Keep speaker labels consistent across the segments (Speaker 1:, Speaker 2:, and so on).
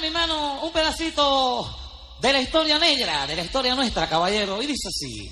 Speaker 1: mi hermano, un pedacito de la historia negra, de la historia nuestra, caballero. Y dice así.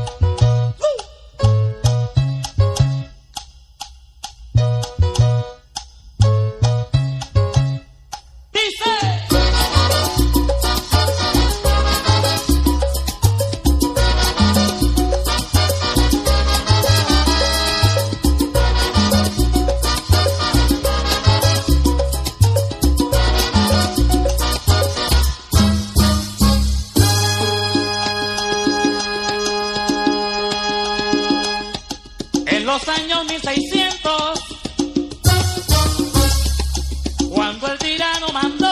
Speaker 1: Los años 1600, cuando el tirano mandó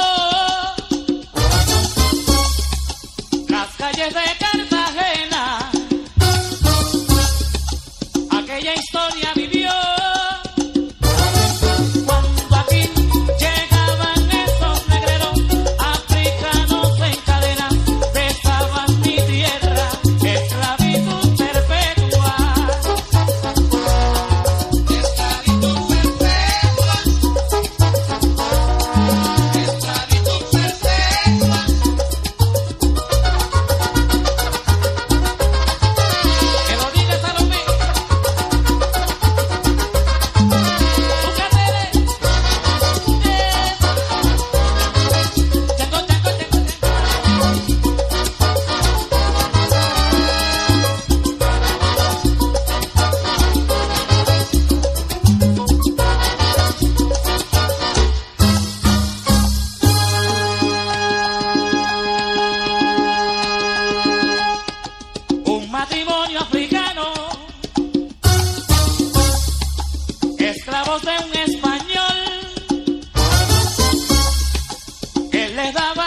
Speaker 1: las calles de Cartagena, aquella historia vivió. Cuando aquí llegaban esos negreros africanos en cadenas, besaban mi tierra, esclavitud perpetua. Matrimonio africano, esclavos de un español, él les daba